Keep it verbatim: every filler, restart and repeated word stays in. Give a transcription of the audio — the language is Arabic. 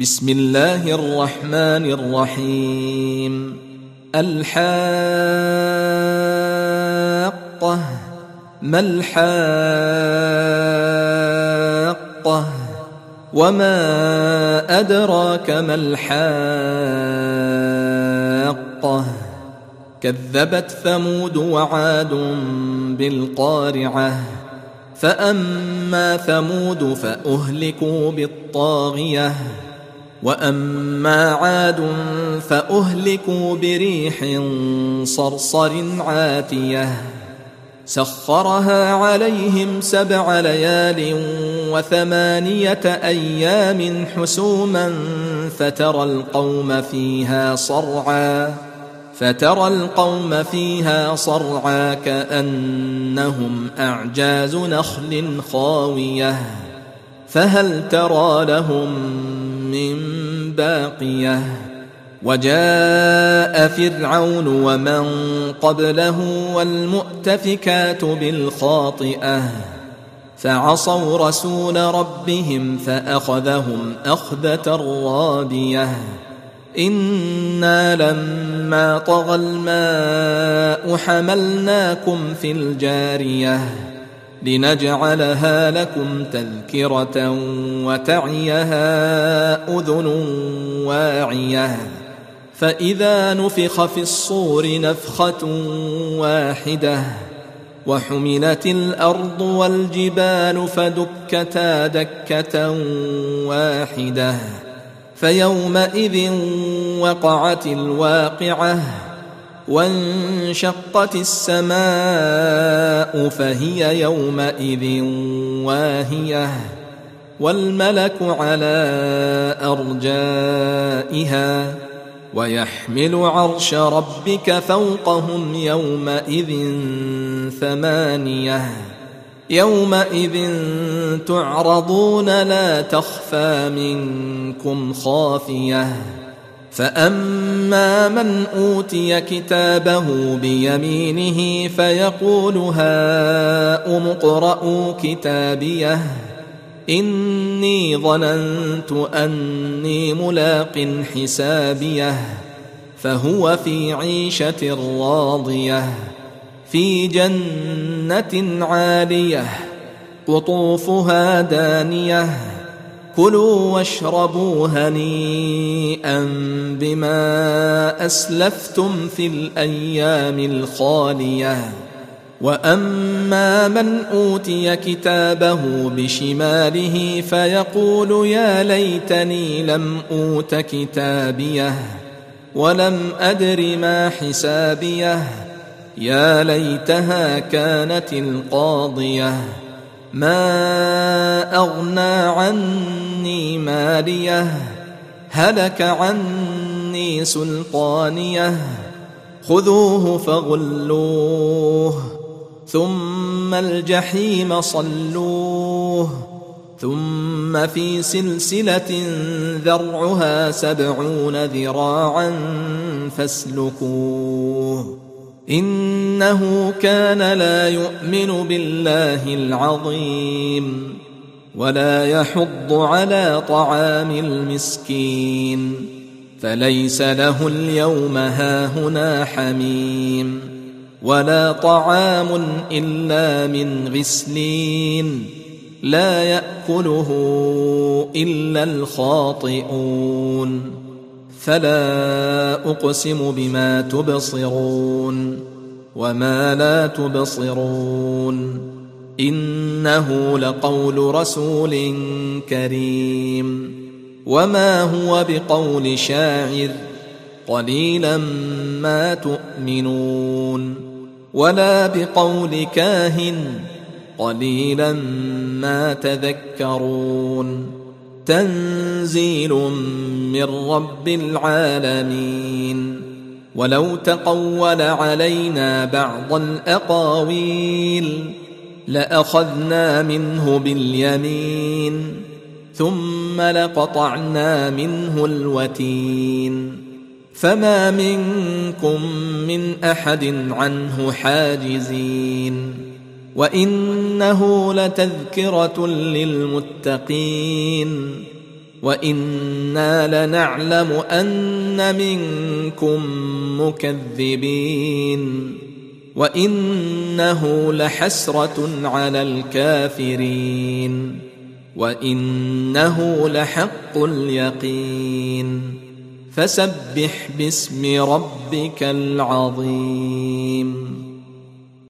بسم الله الرحمن الرحيم. الحاقة. ما الحاقة؟ وما أدراك ما الحاقة؟ كذبت ثمود وعاد بالقارعة. فأما ثمود فأهلكوا بالطاغية، وأما عاد فأهلكوا بريح صرصر عاتية سخرها عليهم سبع ليال وثمانية أيام حسوما فترى القوم فيها صرعا فترى القوم فيها صرعا كأنهم أعجاز نخل خاوية فهل ترى لهم من باقية. وجاء فرعون ومن قبله والمؤتفكات بالخاطئة فعصوا رسول ربهم فأخذهم أخذة رابية. إنا لما طغى الماء حملناكم في الجارية لنجعلها لكم تذكرة وتعيها أذن واعية. فإذا نفخ في الصور نفخة واحدة وحملت الأرض والجبال فدكتا دكة واحدة فيومئذ وقعت الواقعة وانشقت السماء فهي يومئذ واهية والملك على أرجائها ويحمل عرش ربك فوقهم يومئذ ثمانية. يومئذ تعرضون لا تخفى منكم خافية. فأما من أوتي كتابه بيمينه فيقول هاؤم اقرءوا كتابيه إني ظننت أني ملاق حسابيه فهو في عيشة راضية في جنة عالية قطوفها دانية كلوا واشربوا هنيئا بما أسلفتم في الأيام الخالية. وأما من أوتي كتابه بشماله فيقول يا ليتني لم أوت كتابيه ولم أدر ما حسابيه يا ليتها كانت القاضية ما أغنى عني ماليه هلك عني سلطانيه خذوه فغلوه ثم الجحيم صلوه ثم في سلسلة ذرعها سبعون ذراعا فاسلكوه إنه كان لا يؤمن بالله العظيم ولا يحض على طعام المسكين فليس له اليوم هاهنا حميم ولا طعام إلا من غسلين لا يأكله إلا الخاطئون. فلا أقسم بما تبصرون وما لا تبصرون إنه لقول رسول كريم وما هو بقول شاعر قليلا ما تؤمنون ولا بقول كاهن قليلا ما تذكرون. تنزيل من رب العالمين. ولو تقول علينا بعض الأقاويل لأخذنا منه باليمين ثم لقطعنا منه الوتين فما منكم من أحد عنه حاجزين. وإنه لتذكرة للمتقين وإنا لنعلم أن منكم مكذبين وإنه لحسرة على الكافرين وإنه لحق اليقين فسبح باسم ربك العظيم.